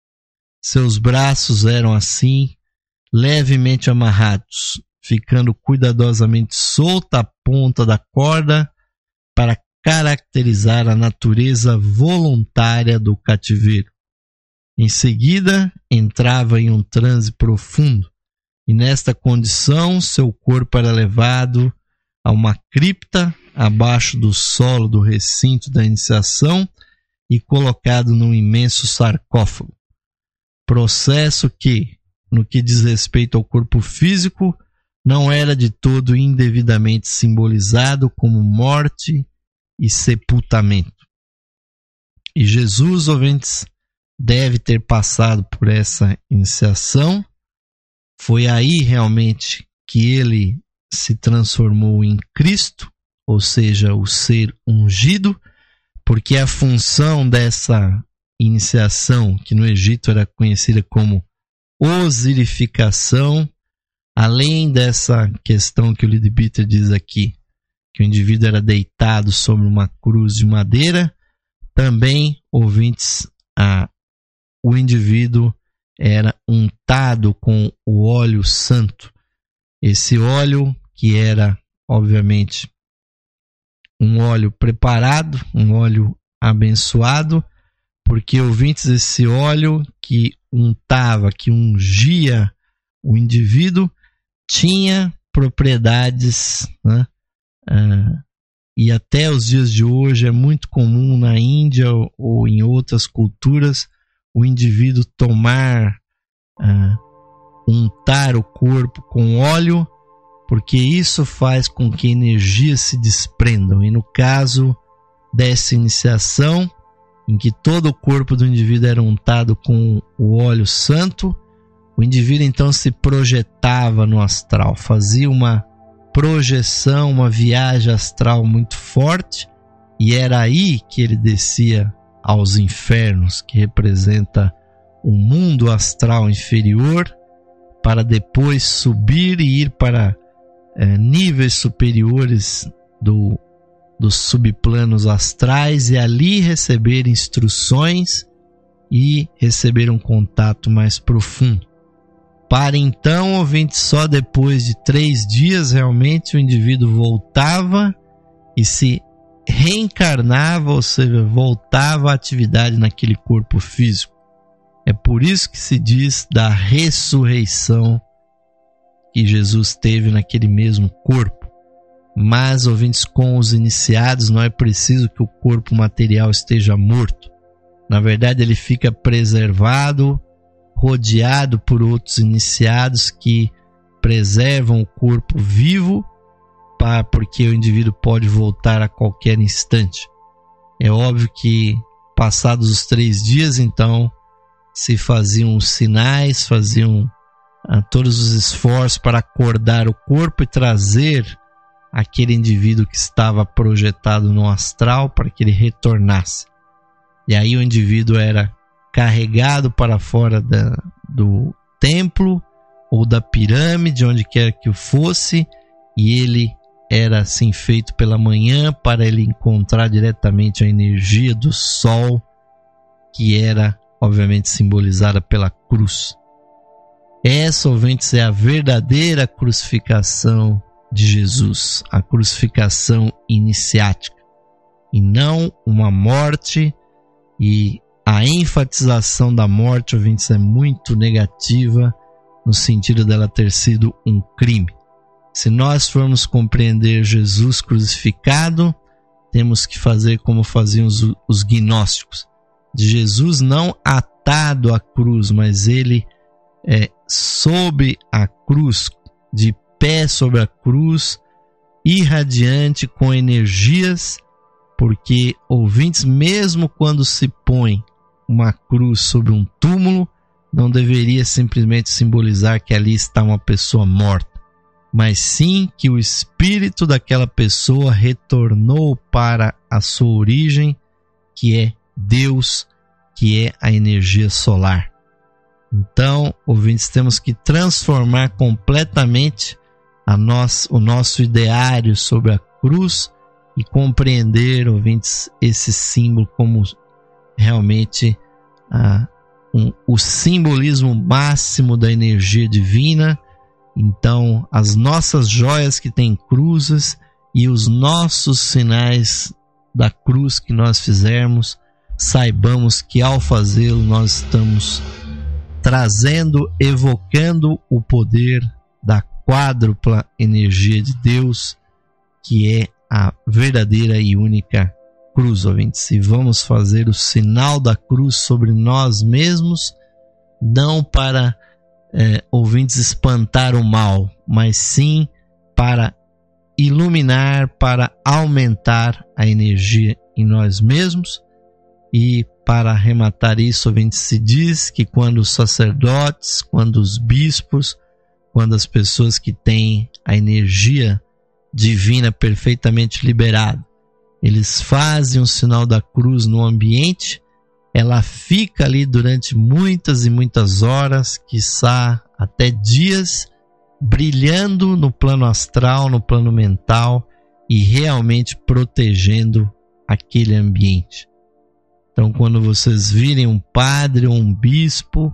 Speaker 1: Seus braços eram assim levemente amarrados, ficando cuidadosamente solta a ponta da corda para caracterizar a natureza voluntária do cativeiro. Em seguida, entrava em um transe profundo, e nesta condição seu corpo era levado a uma cripta abaixo do solo do recinto da iniciação e colocado num imenso sarcófago. Processo que, no que diz respeito ao corpo físico, não era de todo indevidamente simbolizado como morte e sepultamento. E Jesus, ouvintes, deve ter passado por essa iniciação. Foi aí realmente que ele se transformou em Cristo, ou seja, o ser ungido, porque a função dessa iniciação, que no Egito era conhecida como osirificação, além dessa questão que o Leadbeater diz aqui, que o indivíduo era deitado sobre uma cruz de madeira, também, ouvintes, a o indivíduo era untado com o óleo santo. Esse óleo que era, obviamente, um óleo preparado, um óleo abençoado, porque, ouvintes, esse óleo que untava, que ungia o indivíduo, tinha propriedades, né? Ah, e até os dias de hoje é muito comum na Índia ou, ou em outras culturas o indivíduo tomar, ah, untar o corpo com óleo, porque isso faz com que energias se desprendam. E no caso dessa iniciação, em que todo o corpo do indivíduo era untado com o óleo santo, o indivíduo então se projetava no astral, fazia uma projeção, uma viagem astral muito forte, e era aí que ele descia aos infernos, que representa o mundo astral inferior, para depois subir e ir para é, níveis superiores do, dos subplanos astrais, e ali receber instruções e receber um contato mais profundo. Para então, ouvinte, só depois de três dias realmente o indivíduo voltava e se reencarnava, ou seja, voltava à atividade naquele corpo físico. É por isso que se diz da ressurreição que Jesus teve naquele mesmo corpo. Mas, ouvintes, com os iniciados não é preciso que o corpo material esteja morto. Na verdade, ele fica preservado, rodeado por outros iniciados que preservam o corpo vivo, para, porque o indivíduo pode voltar a qualquer instante. É óbvio que, passados os três dias, então, se faziam os sinais, faziam ah, todos os esforços para acordar o corpo e trazer aquele indivíduo que estava projetado no astral para que ele retornasse. E aí o indivíduo era carregado para fora da, do templo ou da pirâmide, onde quer que fosse, e ele era assim feito pela manhã para ele encontrar diretamente a energia do sol, que era obviamente simbolizada pela cruz. Essa, ouvintes, é a verdadeira crucificação de Jesus, a crucificação iniciática, e não uma morte. E a enfatização da morte, ouvintes, é muito negativa, no sentido dela ter sido um crime. Se nós formos compreender Jesus crucificado, temos que fazer como faziam os, os gnósticos, de Jesus não atado à cruz, mas ele é, sob a cruz, de pé sobre a cruz, irradiante com energias, porque, ouvintes, mesmo quando se põe uma cruz sobre um túmulo, não deveria simplesmente simbolizar que ali está uma pessoa morta, mas sim que o espírito daquela pessoa retornou para a sua origem, que é Deus, que é a energia solar. Então, ouvintes, temos que transformar completamente a nós, o nosso ideário sobre a cruz e compreender, ouvintes, esse símbolo como realmente ah, um, o simbolismo máximo da energia divina. Então, as nossas joias que têm cruzes e os nossos sinais da cruz que nós fizermos, saibamos que ao fazê-lo nós estamos trazendo, evocando o poder da quádrupla energia de Deus, que é a verdadeira e única cruz, ouvintes. E vamos fazer o sinal da cruz sobre nós mesmos, não para, é, ouvintes, espantar o mal, mas sim para iluminar, para aumentar a energia em nós mesmos. E para arrematar isso, ouvintes, se diz que quando os sacerdotes, quando os bispos, quando as pessoas que têm a energia divina perfeitamente liberada, eles fazem o sinal da cruz no ambiente, ela fica ali durante muitas e muitas horas, quiçá até dias, brilhando no plano astral, no plano mental e realmente protegendo aquele ambiente. Então, quando vocês virem um padre ou um bispo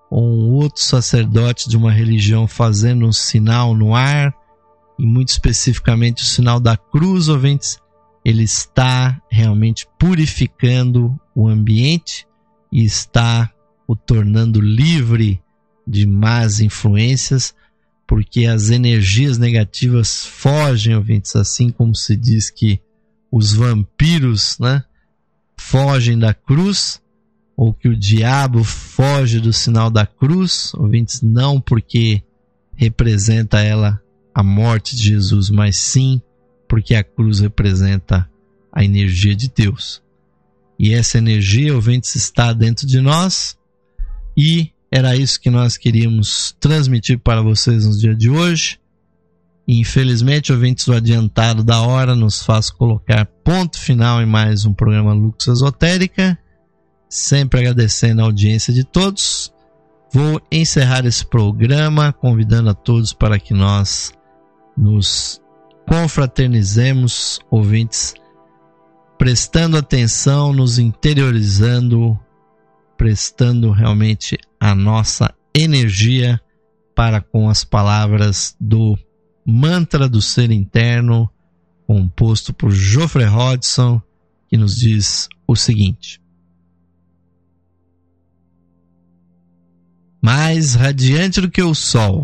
Speaker 1: ou um outro sacerdote de uma religião fazendo um sinal no ar, e muito especificamente o sinal da cruz, ouvintes, ele está realmente purificando o ambiente e está o tornando livre de más influências, porque as energias negativas fogem, ouvintes, assim como se diz que os vampiros, né, fogem da cruz, ou que o diabo foge do sinal da cruz, ouvintes, não porque representa ela a morte de Jesus, mas sim porque a cruz representa a energia de Deus. E essa energia, ouvintes, está dentro de nós, e era isso que nós queríamos transmitir para vocês no dia de hoje. E, infelizmente, ouvintes, o adiantado da hora nos faz colocar ponto final em mais um programa Lux Esotérica, sempre agradecendo a audiência de todos. Vou encerrar esse programa convidando a todos para que nós nos confraternizemos, ouvintes, prestando atenção, nos interiorizando, prestando realmente a nossa energia para com as palavras do mantra do ser interno, composto por Geoffrey Hodgson, que nos diz o seguinte: mais radiante do que o sol,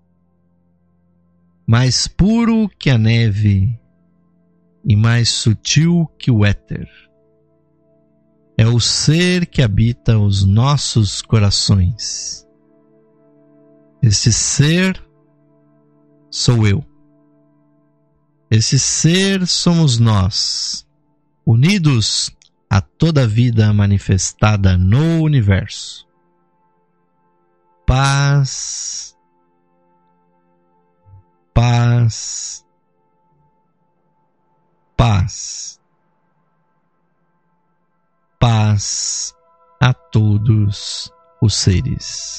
Speaker 1: mais puro que a neve e mais sutil que o éter, é o ser que habita os nossos corações. Esse ser sou eu. Esse ser somos nós, unidos a toda a vida manifestada no universo. Paz, paz, paz, paz a todos os seres.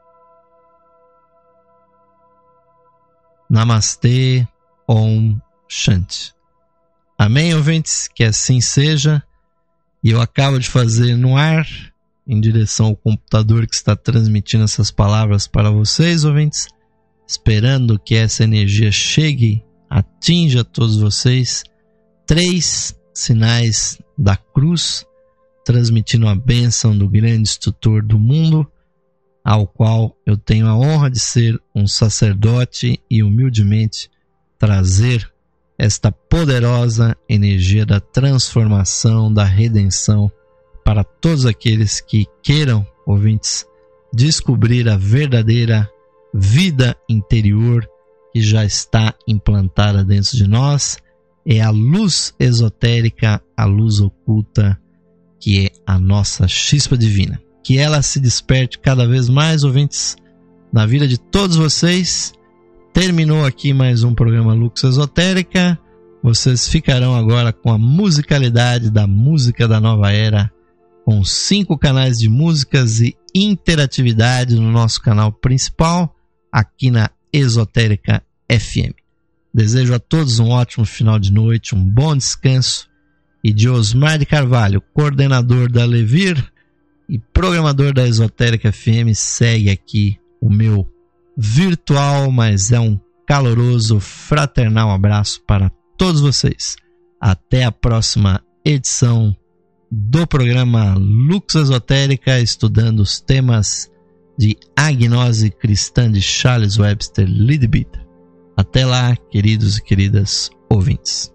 Speaker 1: Namastê, Om Shanti. Amém, ouvintes? Que assim seja. E eu acabo de fazer no ar, em direção ao computador que está transmitindo essas palavras para vocês, ouvintes, esperando que essa energia chegue, atinja todos vocês, três sinais da cruz, transmitindo a bênção do grande instrutor do mundo, ao qual eu tenho a honra de ser um sacerdote e humildemente trazer esta poderosa energia da transformação, da redenção, para todos aqueles que queiram, ouvintes, descobrir a verdadeira vida interior que já está implantada dentro de nós. É a luz esotérica, a luz oculta, que é a nossa chispa divina. Que ela se desperte cada vez mais, ouvintes, na vida de todos vocês. Terminou aqui mais um programa Lux Esotérica. Vocês ficarão agora com a musicalidade da música da nova era, com cinco canais de músicas e interatividade no nosso canal principal, aqui na Esotérica F M. Desejo a todos um ótimo final de noite, um bom descanso, e de Osmar de Carvalho, coordenador da Levir e programador da Esotérica F M, segue aqui o meu virtual, mas é um caloroso, fraternal abraço para todos vocês. Até a próxima edição do programa Lux Esotérica, estudando os temas de agnose cristã de Charles Webster Leadbeater. Até lá, queridos e queridas ouvintes.